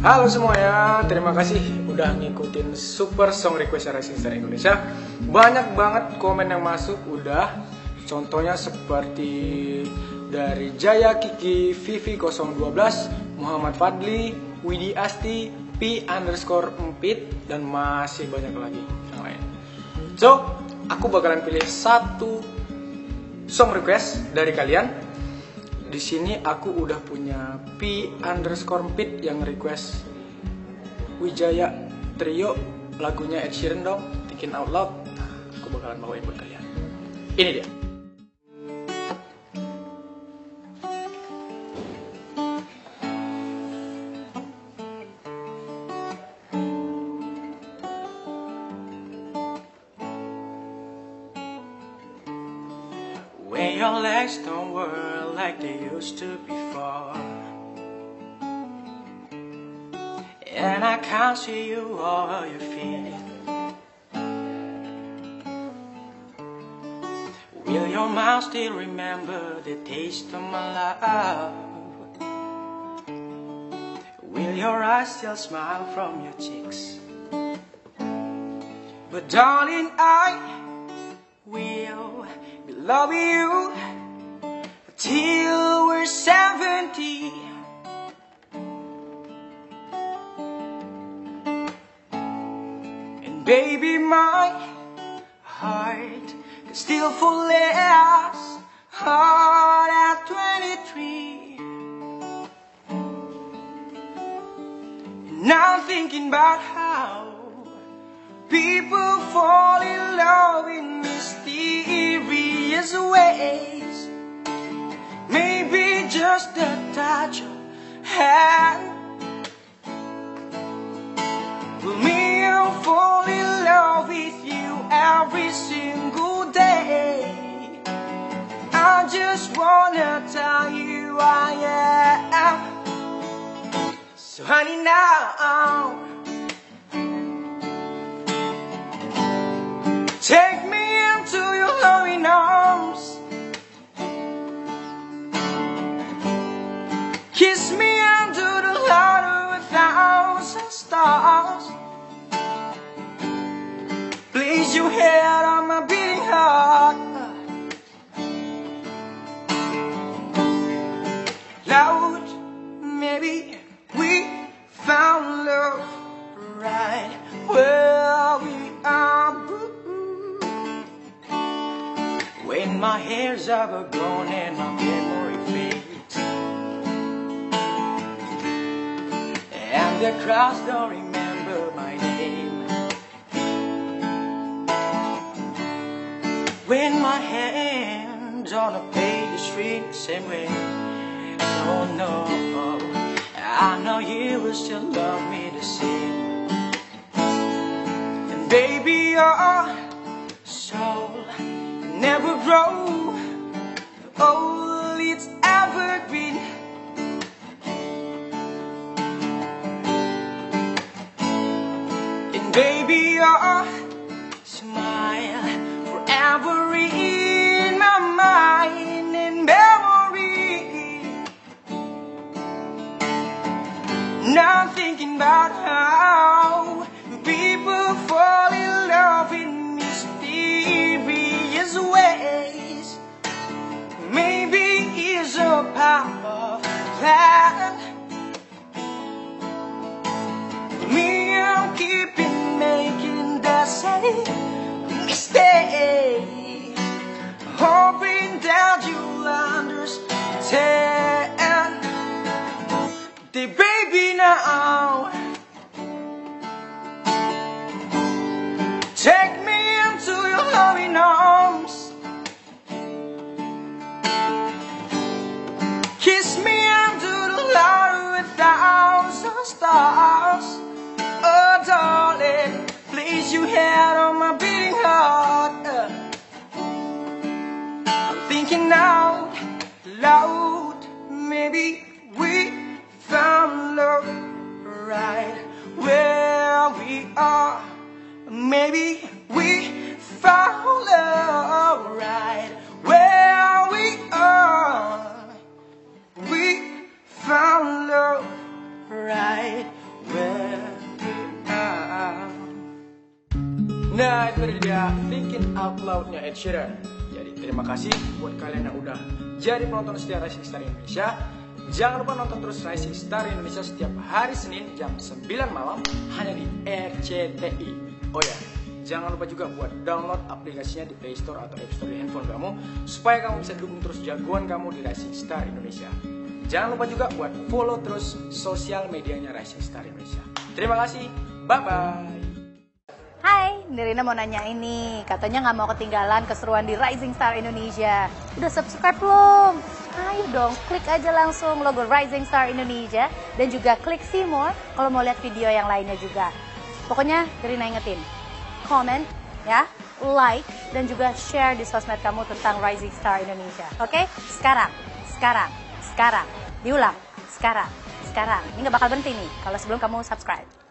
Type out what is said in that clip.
Halo semuanya, terima kasih udah ngikutin Super Song Request Racing Star Indonesia. Banyak banget komen yang masuk udah. Contohnya seperti dari Jaya Kiki, Vivi 012, Muhammad Fadli, Widi Asti, P_Empit, dan masih banyak lagi yang lain. So, aku bakalan pilih satu song request dari kalian. Di sini aku udah punya P_Empit yang request Wijaya Trio, lagunya Ed Sheeran dong, Thinking Out Loud. Aku bakalan bawain buat kalian. Ini dia. When your legs don't work like they used to before, and I can't see you or your feet, will your mouth still remember the taste of my love? Will your eyes still smile from your cheeks? But darling, I will be loving you till we're 70. And baby, my heart can still fall less hard at 23. Now I'm thinking about how people fall in love in mysterious ways. Maybe just a touch of hand. For me, I'll fall in love with you every single day. I just wanna tell you I am. So honey, now take me into your loving arms. Kiss me under the light of 1,000 stars. Place your head on my beating heart. Loud, maybe we found love right where we are. When my hair's overgrown and my memory fades, and the crowds don't remember my name. When my hands on a page read the same way. Oh no, I know you will still love me the same. And baby, your soul never grow old, it's evergreen. And baby, your smile forever in my mind and memory. Now I'm thinking about how people fall in love in mysterious ways. Maybe it's a power plan. Me, I'm keeping making the same mistake, hoping that you'll understand. The baby, now take me into your loving arms. Kiss me under the light of 1,000 stars. Oh darling, place your head on my beating heart. I'm thinking out loud, maybe we found love right Out Loud-nya Ed Sheeran. Jadi terima kasih buat kalian yang udah jadi penonton setia Rising Star Indonesia. Jangan lupa nonton terus Rising Star Indonesia setiap hari Senin jam 9 malam hanya di RCTI. Oh ya, jangan lupa juga buat download aplikasinya di Play Store atau App Store di handphone kamu supaya kamu bisa dukung terus jagoan kamu di Rising Star Indonesia. Jangan lupa juga buat follow terus sosial medianya Rising Star Indonesia. Terima kasih, bye-bye. Hai, Nirina mau nanya ini. Katanya nggak mau ketinggalan keseruan di Rising Star Indonesia. Udah subscribe belum? Ayo dong, klik aja langsung logo Rising Star Indonesia dan juga klik see more kalau mau lihat video yang lainnya juga. Pokoknya Nirina ingetin, comment ya, like dan juga share di sosmed kamu tentang Rising Star Indonesia. Oke? Sekarang. Diulang. Sekarang. Ini nggak bakal berhenti nih kalau sebelum kamu subscribe.